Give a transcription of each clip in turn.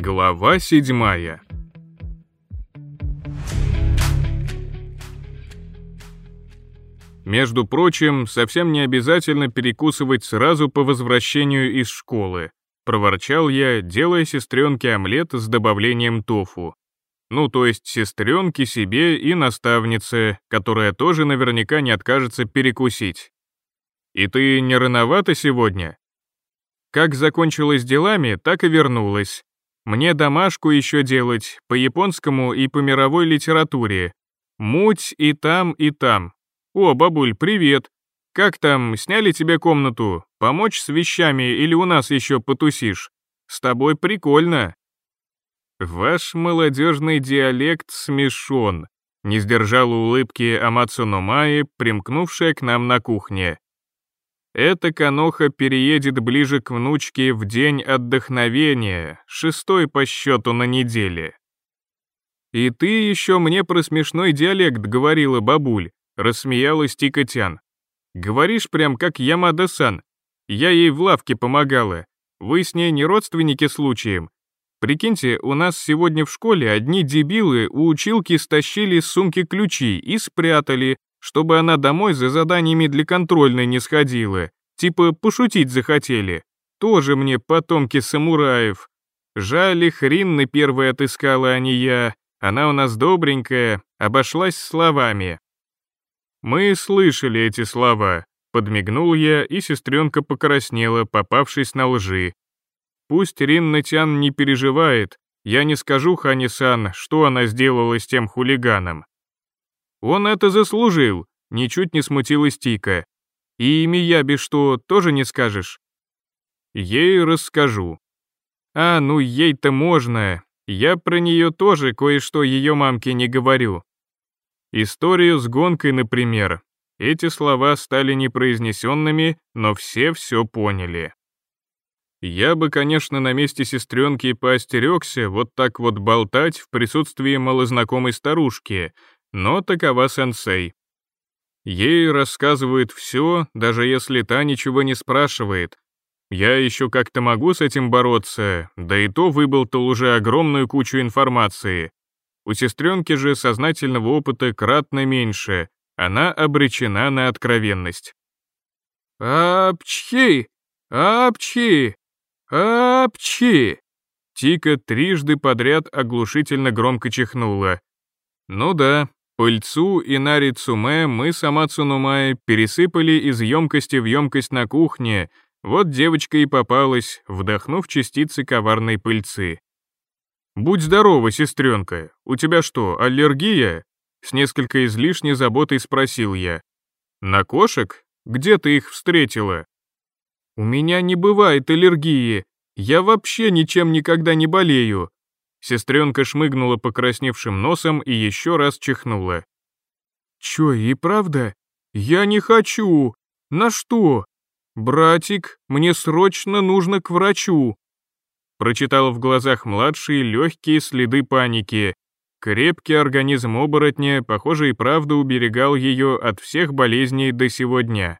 Глава 7. Между прочим, совсем не обязательно перекусывать сразу по возвращению из школы, проворчал я, делая сестренке омлет с добавлением тофу. Ну, то есть сестренке, себе и наставнице, которая тоже наверняка не откажется перекусить. И ты не рановато сегодня? Как закончилась делами, так и вернулась. Мне домашку еще делать, по японскому и по мировой литературе. Муть и там, и там. О, бабуль, привет. Как там, сняли тебе комнату? Помочь с вещами или у нас еще потусишь? С тобой прикольно. Ваш молодежный диалект смешон. Не сдержала улыбки Амацу Номаи, примкнувшая к нам на кухне. Эта каноха переедет ближе к внучке в день отдохновения, 6-й по счету на неделе. «И ты еще мне про смешной диалект говорила, бабуль», — рассмеялась Тикотян. «Говоришь прям как Ямада-сан. Я ей в лавке помогала. Вы с ней не родственники случаем? Прикиньте, у нас сегодня в школе одни дебилы у училки стащили с сумки ключи и спрятали, чтобы она домой за заданиями для контрольной не сходила. Типа пошутить захотели. Тоже мне потомки самураев. Жаль, их Ринны первой отыскала, а не я. Она у нас добренькая, обошлась словами». «Мы слышали эти слова», — подмигнул я, и сестренка покраснела, попавшись на лжи. «Пусть Ринна-тян не переживает, я не скажу Хани-сан, что она сделала с тем хулиганом». «Он это заслужил», — ничуть не смутилась Тика. «И Мияби что, тоже не скажешь?» «Ей расскажу». «А, ну ей-то можно. Я про нее тоже кое-что ее мамке не говорю. Историю с гонкой, например. Эти слова стали непроизнесенными, но все поняли. Я бы, конечно, на месте сестренки поостерегся вот так вот болтать в присутствии малознакомой старушки, но такова сенсей. Ей рассказывают все, даже если та ничего не спрашивает. Я еще как-то могу с этим бороться, да и то выболтал уже огромную кучу информации. У сестренки же сознательного опыта кратно меньше, она обречена на откровенность. «Апчхи! Апчхи! Апчхи!» Тика трижды подряд оглушительно громко чихнула. Ну да, пыльцу и нарицуме мы с Амацу Номаи пересыпали из емкости в емкость на кухне, вот девочка и попалась, вдохнув частицы коварной пыльцы. «Будь здорова, сестренка, у тебя что, аллергия?» С несколько излишней заботой спросил я. «На кошек? Где ты их встретила?» «У меня не бывает аллергии, я вообще ничем никогда не болею». Сестренка шмыгнула покрасневшим носом и еще раз чихнула. «Чё, и правда? Я не хочу. На что? Братик, мне срочно нужно к врачу». Прочитала в глазах младшей легкие следы паники. Крепкий организм оборотня, похоже, и правда уберегал ее от всех болезней до сего дня.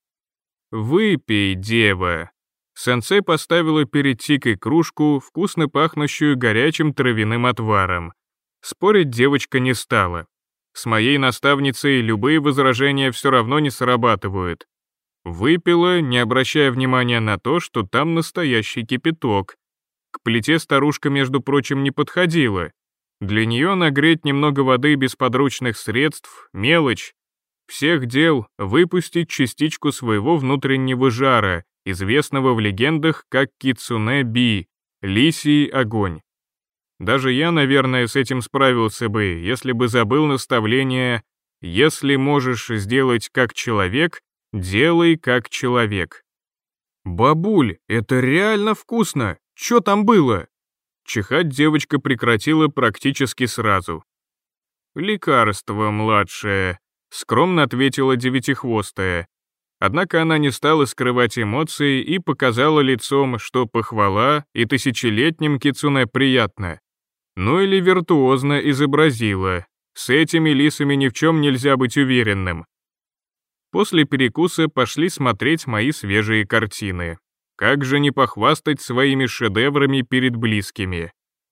«Выпей, дева». Сенсей поставила перед Тикой кружку, вкусно пахнущую горячим травяным отваром. Спорить девочка не стала. С моей наставницей любые возражения все равно не срабатывают. Выпила, не обращая внимания на то, что там настоящий кипяток. К плите старушка, между прочим, не подходила. Для нее нагреть немного воды без подручных средств — мелочь. Всех дел — выпустить частичку своего внутреннего жара, известного в легендах как кицунэ-би, лисий огонь. Даже я, наверное, с этим справился бы, если бы забыл наставление «Если можешь сделать как человек, делай как человек». «Бабуль, это реально вкусно! Чё там было?» Чихать девочка прекратила практически сразу. «Лекарство, младшее», — скромно ответила девятихвостая. Однако она не стала скрывать эмоции и показала лицом, что похвала и тысячелетним кицунэ приятно. Ну или виртуозно изобразила. С этими лисами ни в чем нельзя быть уверенным. После перекуса пошли смотреть мои свежие картины. Как же не похвастать своими шедеврами перед близкими?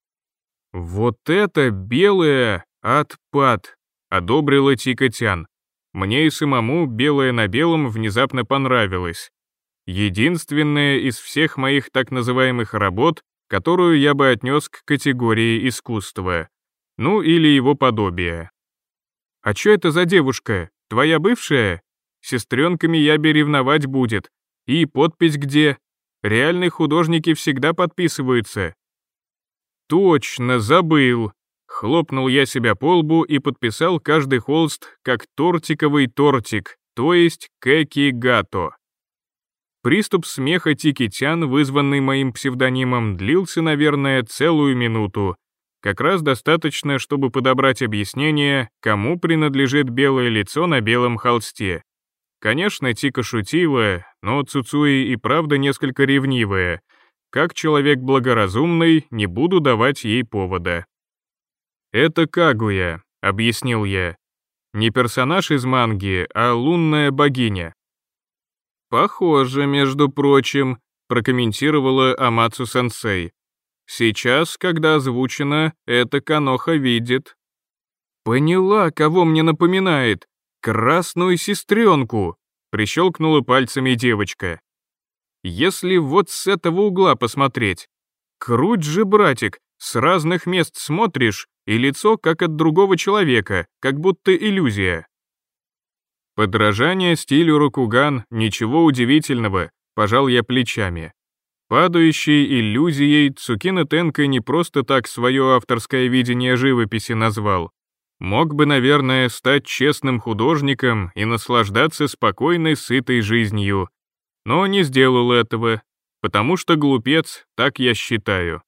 «Вот это белое отпад!» — одобрила Тикотян. Мне и самому белое на белом внезапно понравилось. Единственное из всех моих так называемых работ, которую я бы отнес к категории искусства. Ну или его подобия. «А чё это за девушка? Твоя бывшая? Сестренками Яби ревновать будет. И подпись где? Реальные художники всегда подписываются». «Точно, забыл». Хлопнул я себя по лбу и подписал каждый холст как тортиковый тортик, то есть кэки-гато. Приступ смеха Тикитян, вызванный моим псевдонимом, длился, наверное, целую минуту. Как раз достаточно, чтобы подобрать объяснение, кому принадлежит белое лицо на белом холсте. Конечно, Тика шутила, но Цуцуи и правда несколько ревнивая. Как человек благоразумный, не буду давать ей повода. «Это Кагуя», — объяснил я. «Не персонаж из манги, а лунная богиня». «Похоже, между прочим», — прокомментировала Амацу-сенсей. «Сейчас, когда озвучено, это Каноха видит». «Поняла, кого мне напоминает. Красную сестренку», — прищелкнула пальцами девочка. «Если вот с этого угла посмотреть. Круть же, братик, с разных мест смотришь, и лицо как от другого человека, как будто иллюзия». Подражание стилю Рокуган, ничего удивительного, пожал я плечами. Падающей иллюзией Цукино Тенко не просто так свое авторское видение живописи назвал. Мог бы, наверное, стать честным художником и наслаждаться спокойной, сытой жизнью. Но не сделал этого, потому что глупец, так я считаю.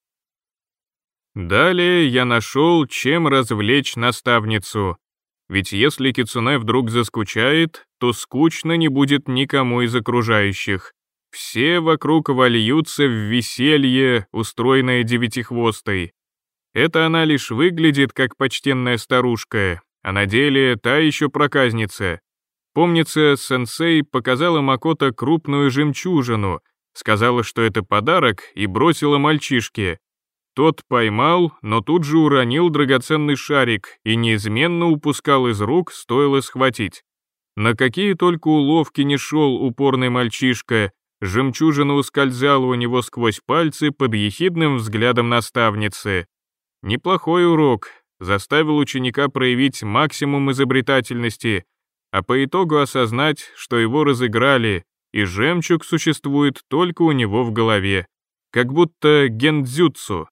Далее я нашел, чем развлечь наставницу. Ведь если кицуне вдруг заскучает, то скучно не будет никому из окружающих. Все вокруг вольются в веселье, устроенное девятихвостой. Это она лишь выглядит как почтенная старушка, а на деле та еще проказница. Помнится, сенсей показала Макото крупную жемчужину, сказала, что это подарок, и бросила мальчишке. Тот поймал, но тут же уронил драгоценный шарик и неизменно упускал из рук, стоило схватить. На какие только уловки не шел упорный мальчишка, жемчужина ускользала у него сквозь пальцы под ехидным взглядом наставницы. Неплохой урок, заставил ученика проявить максимум изобретательности, а по итогу осознать, что его разыграли, и жемчуг существует только у него в голове, как будто гендзюцу.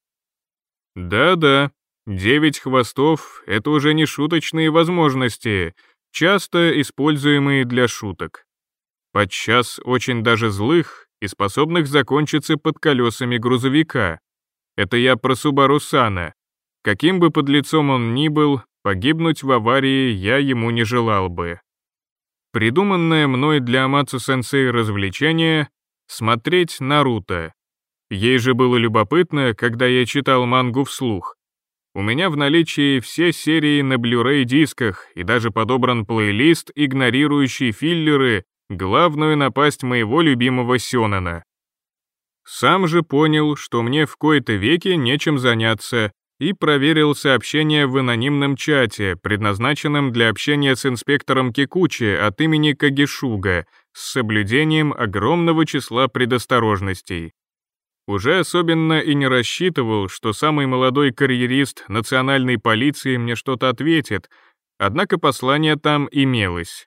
Да-да, 9 хвостов — это уже не шуточные возможности, часто используемые для шуток. Подчас очень даже злых и способных закончиться под колесами грузовика. Это я про Субару Сана. Каким бы подлецом он ни был, погибнуть в аварии я ему не желал бы. Придуманное мной для Амацу-сенсей развлечение — смотреть Наруто. Ей же было любопытно, когда я читал мангу вслух. У меня в наличии все серии на Blu-ray дисках и даже подобран плейлист, игнорирующий филлеры, главную напасть моего любимого сёнэна. Сам же понял, что мне в кои-то веки нечем заняться, и проверил сообщение в анонимном чате, предназначенном для общения с инспектором Кикучи от имени Кагишуга, с соблюдением огромного числа предосторожностей. Уже особенно и не рассчитывал, что самый молодой карьерист национальной полиции мне что-то ответит, однако послание там имелось.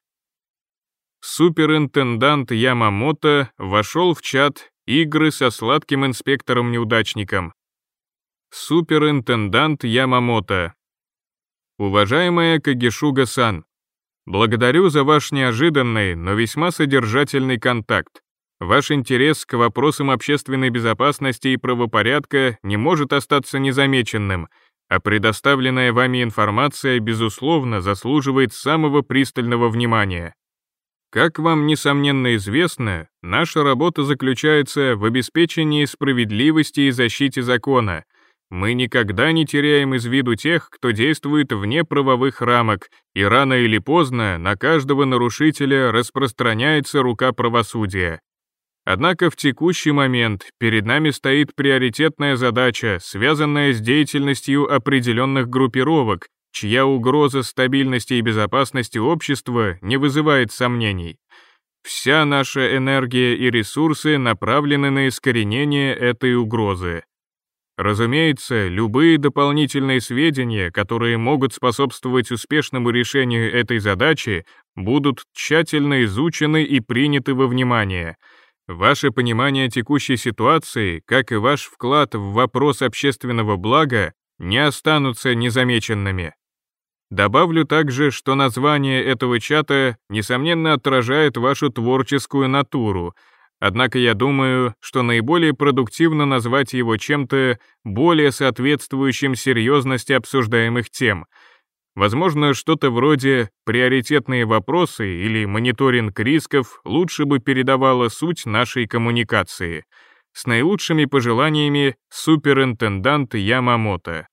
Суперинтендант Ямамото вошел в чат «Игры со сладким инспектором-неудачником». Суперинтендант Ямамото. Уважаемая Кагишуга-сан, благодарю за ваш неожиданный, но весьма содержательный контакт. Ваш интерес к вопросам общественной безопасности и правопорядка не может остаться незамеченным, а предоставленная вами информация, безусловно, заслуживает самого пристального внимания. Как вам, несомненно, известно, наша работа заключается в обеспечении справедливости и защите закона. Мы никогда не теряем из виду тех, кто действует вне правовых рамок, и рано или поздно на каждого нарушителя распространяется рука правосудия. Однако в текущий момент перед нами стоит приоритетная задача, связанная с деятельностью определенных группировок, чья угроза стабильности и безопасности общества не вызывает сомнений. Вся наша энергия и ресурсы направлены на искоренение этой угрозы. Разумеется, любые дополнительные сведения, которые могут способствовать успешному решению этой задачи, будут тщательно изучены и приняты во внимание. Ваше понимание текущей ситуации, как и ваш вклад в вопрос общественного блага, не останутся незамеченными. Добавлю также, что название этого чата, несомненно, отражает вашу творческую натуру, однако я думаю, что наиболее продуктивно назвать его чем-то более соответствующим серьезности обсуждаемых тем. Возможно, что-то вроде «приоритетные вопросы» или «мониторинг рисков» лучше бы передавало суть нашей коммуникации. С наилучшими пожеланиями, суперинтендант Ямамото.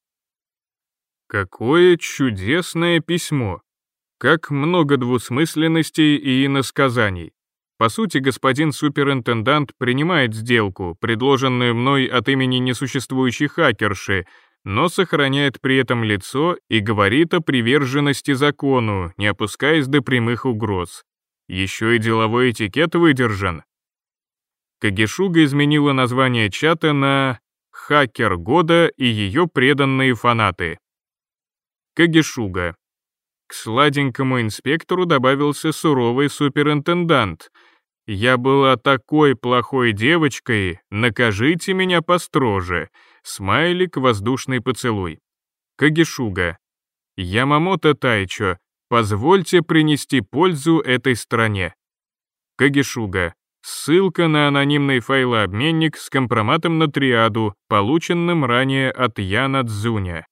Какое чудесное письмо! Как много двусмысленностей и иносказаний. По сути, господин суперинтендант принимает сделку, предложенную мной от имени несуществующей хакерши, но сохраняет при этом лицо и говорит о приверженности закону, не опускаясь до прямых угроз. Еще и деловой этикет выдержан. Кагешуга изменила название чата на «Хакер года и ее преданные фанаты». Кагешуга. К сладенькому инспектору добавился суровый суперинтендант. «Я была такой плохой девочкой, накажите меня построже». Смайлик, воздушный поцелуй. Кагешуга. Ямамото Тайчо, позвольте принести пользу этой стране. Кагешуга. Ссылка на анонимный файлообменник с компроматом на триаду, полученным ранее от Яна Цзуня.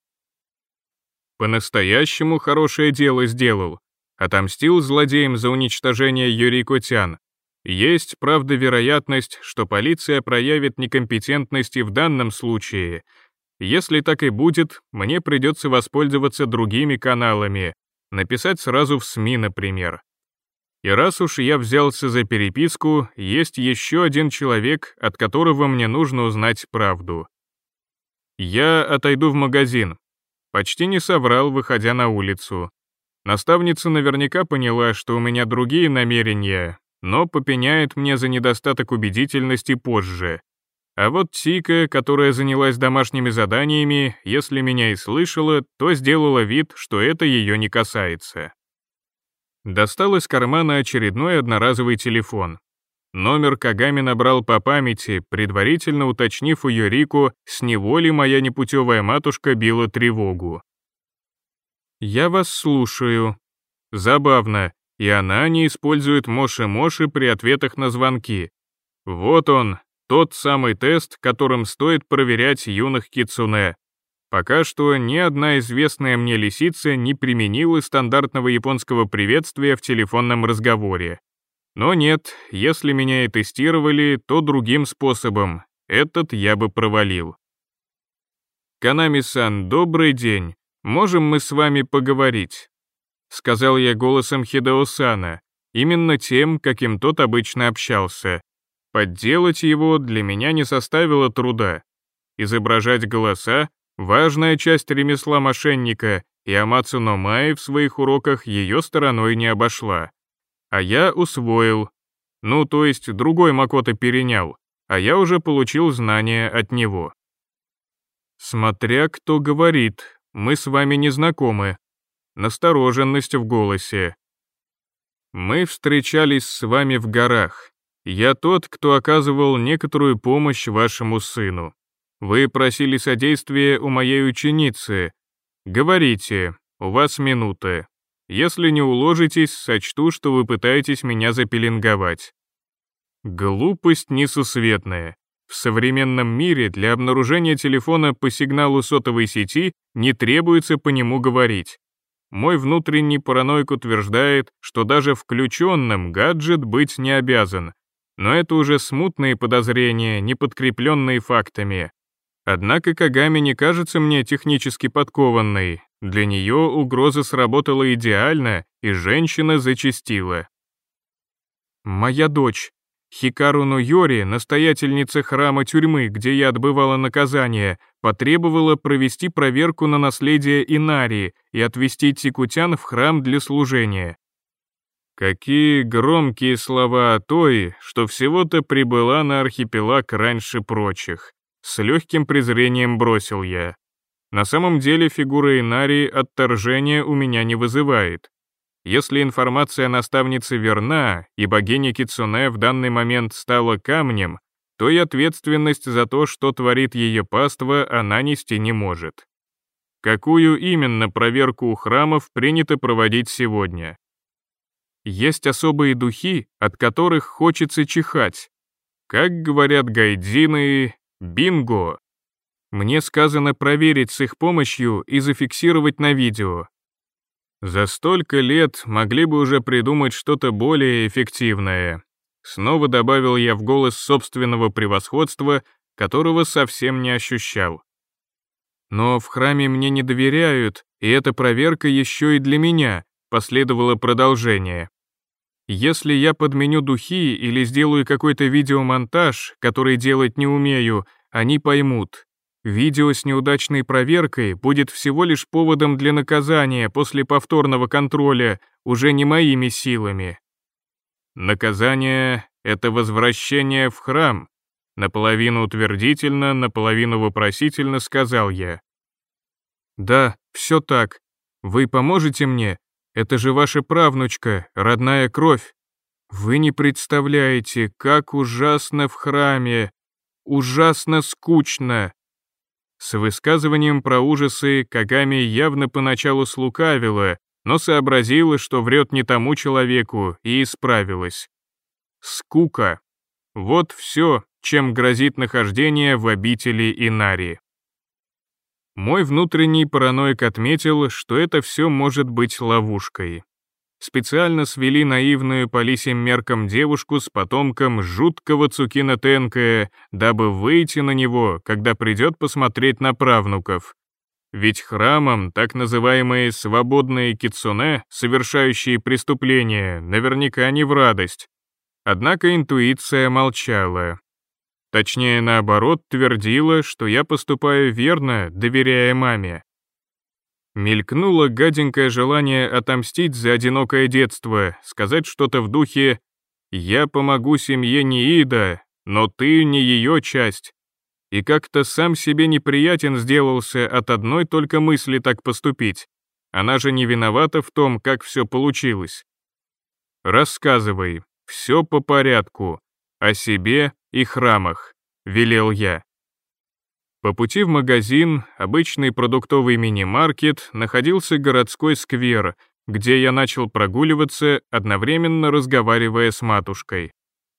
По-настоящему хорошее дело сделал. Отомстил злодеям за уничтожение Юрико-тян. Есть, правда, вероятность, что полиция проявит некомпетентность и в данном случае. Если так и будет, мне придется воспользоваться другими каналами, написать сразу в СМИ, например. И раз уж я взялся за переписку, есть еще один человек, от которого мне нужно узнать правду. Я отойду в магазин. Почти не соврал, выходя на улицу. Наставница наверняка поняла, что у меня другие намерения, но попеняет мне за недостаток убедительности позже. А вот Тика, которая занялась домашними заданиями, если меня и слышала, то сделала вид, что это ее не касается. Достал из кармана очередной одноразовый телефон. Номер Кагами набрал по памяти, предварительно уточнив у Юрико, с него ли моя непутевая матушка била тревогу. «Я вас слушаю». Забавно. И она не использует моши-моши при ответах на звонки. Вот он, тот самый тест, которым стоит проверять юных кицуне. Пока что ни одна известная мне лисица не применила стандартного японского приветствия в телефонном разговоре. Но нет, если меня и тестировали, то другим способом. Этот я бы провалил. «Канами-сан, добрый день. Можем мы с вами поговорить?» Сказал я голосом Хидэо-сана, именно тем, каким тот обычно общался. Подделать его для меня не составило труда. Изображать голоса — важная часть ремесла мошенника, и Амацу но Май в своих уроках ее стороной не обошла. А я усвоил. Ну, то есть другой Макото перенял, а я уже получил знания от него. «Смотря кто говорит, мы с вами не знакомы». Настороженность в голосе. «Мы встречались с вами в горах. Я тот, кто оказывал некоторую помощь вашему сыну. Вы просили содействия у моей ученицы. Говорите, у вас минута. Если не уложитесь, сочту, что вы пытаетесь меня запеленговать». Глупость несусветная. В современном мире для обнаружения телефона по сигналу сотовой сети не требуется по нему говорить. Мой внутренний параноик утверждает, что даже включенным гаджет быть не обязан, но это уже смутные подозрения, не подкрепленные фактами. Однако Кагами не кажется мне технически подкованной, для нее угроза сработала идеально, и женщина зачастила. «Моя дочь. Хикару но Йори, настоятельница храма тюрьмы, где я отбывала наказание, потребовала провести проверку на наследие Инари и отвести тикутян в храм для служения. Какие громкие слова о той, что всего-то прибыла на архипелаг раньше прочих. С легким презрением бросил я. На самом деле фигура Инари отторжения у меня не вызывает. Если информация наставницы верна, и богиня Кицуне в данный момент стала камнем, то и ответственность за то, что творит ее паства, она нести не может. Какую именно проверку у храмов принято проводить сегодня? Есть особые духи, от которых хочется чихать. Как говорят гайдзины, бинго. Мне сказано проверить с их помощью и зафиксировать на видео. За столько лет могли бы уже придумать что-то более эффективное. Снова добавил я в голос собственного превосходства, которого совсем не ощущал. Но в храме мне не доверяют, и эта проверка еще и для меня, последовало продолжение. Если я подменю духи или сделаю какой-то видеомонтаж, который делать не умею, они поймут. Видео с неудачной проверкой будет всего лишь поводом для наказания после повторного контроля, уже не моими силами. Наказание — это возвращение в храм, наполовину утвердительно, наполовину вопросительно сказал я. Да, все так. Вы поможете мне? Это же ваша правнучка, родная кровь. Вы не представляете, как ужасно в храме, ужасно скучно. С высказыванием про ужасы Кагами явно поначалу слукавила, но сообразила, что врет не тому человеку, и исправилась. Скука. Вот все, чем грозит нахождение в обители Инари. Мой внутренний параноик отметил, что это все может быть ловушкой. Специально свели наивную по лисьим меркам девушку с потомком жуткого Цукино Тенкая, дабы выйти на него, когда придет посмотреть на правнуков. Ведь храмам так называемые свободные кицуне, совершающие преступления, наверняка не в радость. Однако интуиция молчала. Точнее, наоборот, твердила, что я поступаю верно, доверяя маме. Мелькнуло гаденькое желание отомстить за одинокое детство, сказать что-то в духе «Я помогу семье Ниида, но ты не ее часть». И как-то сам себе неприятен сделался от одной только мысли так поступить. Она же не виновата в том, как все получилось. «Рассказывай, все по порядку, о себе и храмах», — велел я. По пути в магазин, обычный продуктовый мини-маркет, находился городской сквер, где я начал прогуливаться, одновременно разговаривая с матушкой.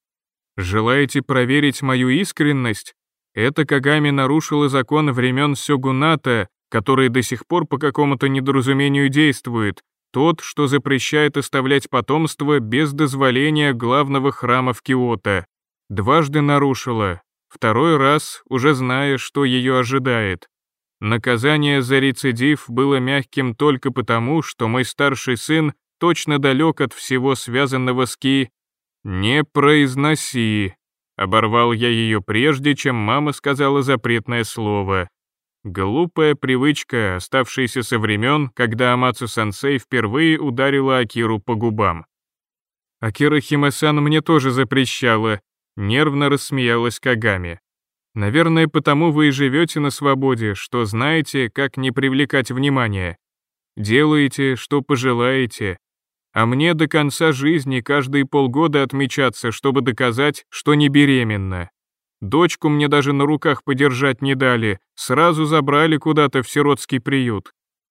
«Желаете проверить мою искренность? Это Кагами нарушила закон времен сёгуната, который до сих пор по какому-то недоразумению действует, тот, что запрещает оставлять потомство без дозволения главного храма в Киото. Дважды нарушила. Второй раз, уже зная, что ее ожидает. Наказание за рецидив было мягким только потому, что мой старший сын точно далек от всего связанного с Ки. «Не произноси», — оборвал я ее прежде, чем мама сказала запретное слово. Глупая привычка, оставшаяся со времен, когда Амацу-сенсей впервые ударила Акиру по губам. «Акира Химе-сан мне тоже запрещала», — нервно рассмеялась Кагами. «Наверное, потому вы и живете на свободе, что знаете, как не привлекать внимание. Делаете, что пожелаете. А мне до конца жизни каждые полгода отмечаться, чтобы доказать, что не беременна. Дочку мне даже на руках подержать не дали, сразу забрали куда-то в сиротский приют».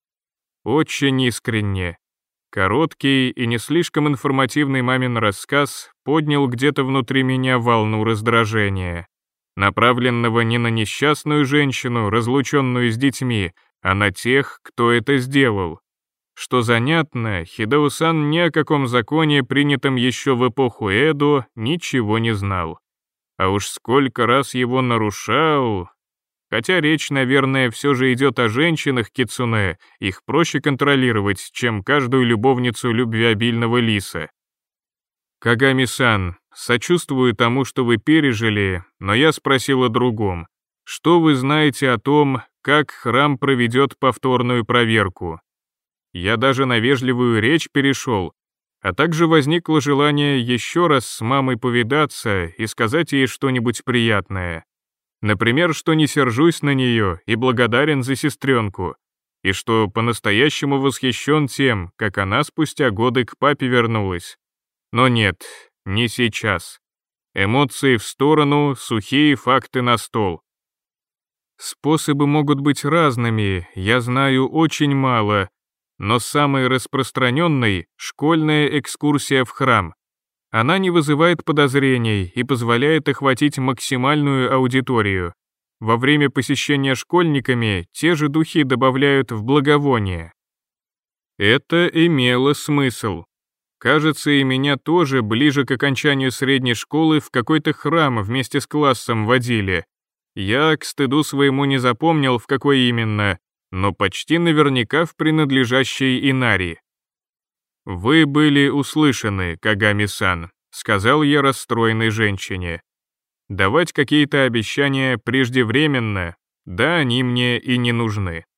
Очень искренне. Короткий и не слишком информативный мамин рассказ поднял где-то внутри меня волну раздражения, направленного не на несчастную женщину, разлученную с детьми, а на тех, кто это сделал. Что занятно, Хидэо-сан ни о каком законе, принятом еще в эпоху Эдо, ничего не знал. А уж сколько раз его нарушал... Хотя речь, наверное, все же идет о женщинах кицуне, их проще контролировать, чем каждую любовницу любвеобильного лиса. Кагами-сан, сочувствую тому, что вы пережили, но я спросил о другом. Что вы знаете о том, как храм проведет повторную проверку? Я даже на вежливую речь перешел, а также возникло желание еще раз с мамой повидаться и сказать ей что-нибудь приятное. Например, что не сержусь на нее и благодарен за сестренку, и что по-настоящему восхищен тем, как она спустя годы к папе вернулась. Но нет, не сейчас. Эмоции в сторону, сухие факты на стол. Способы могут быть разными, я знаю очень мало, но самый распространенный — школьная экскурсия в храм. Она не вызывает подозрений и позволяет охватить максимальную аудиторию. Во время посещения школьниками те же духи добавляют в благовоние. Это имело смысл. Кажется, и меня тоже ближе к окончанию средней школы в какой-то храм вместе с классом водили. Я, к стыду своему, не запомнил, в какой именно, но почти наверняка в принадлежащей Инари. «Вы были услышаны, Кагами-сан», — сказал я расстроенной женщине. «Давать какие-то обещания преждевременно, да они мне и не нужны».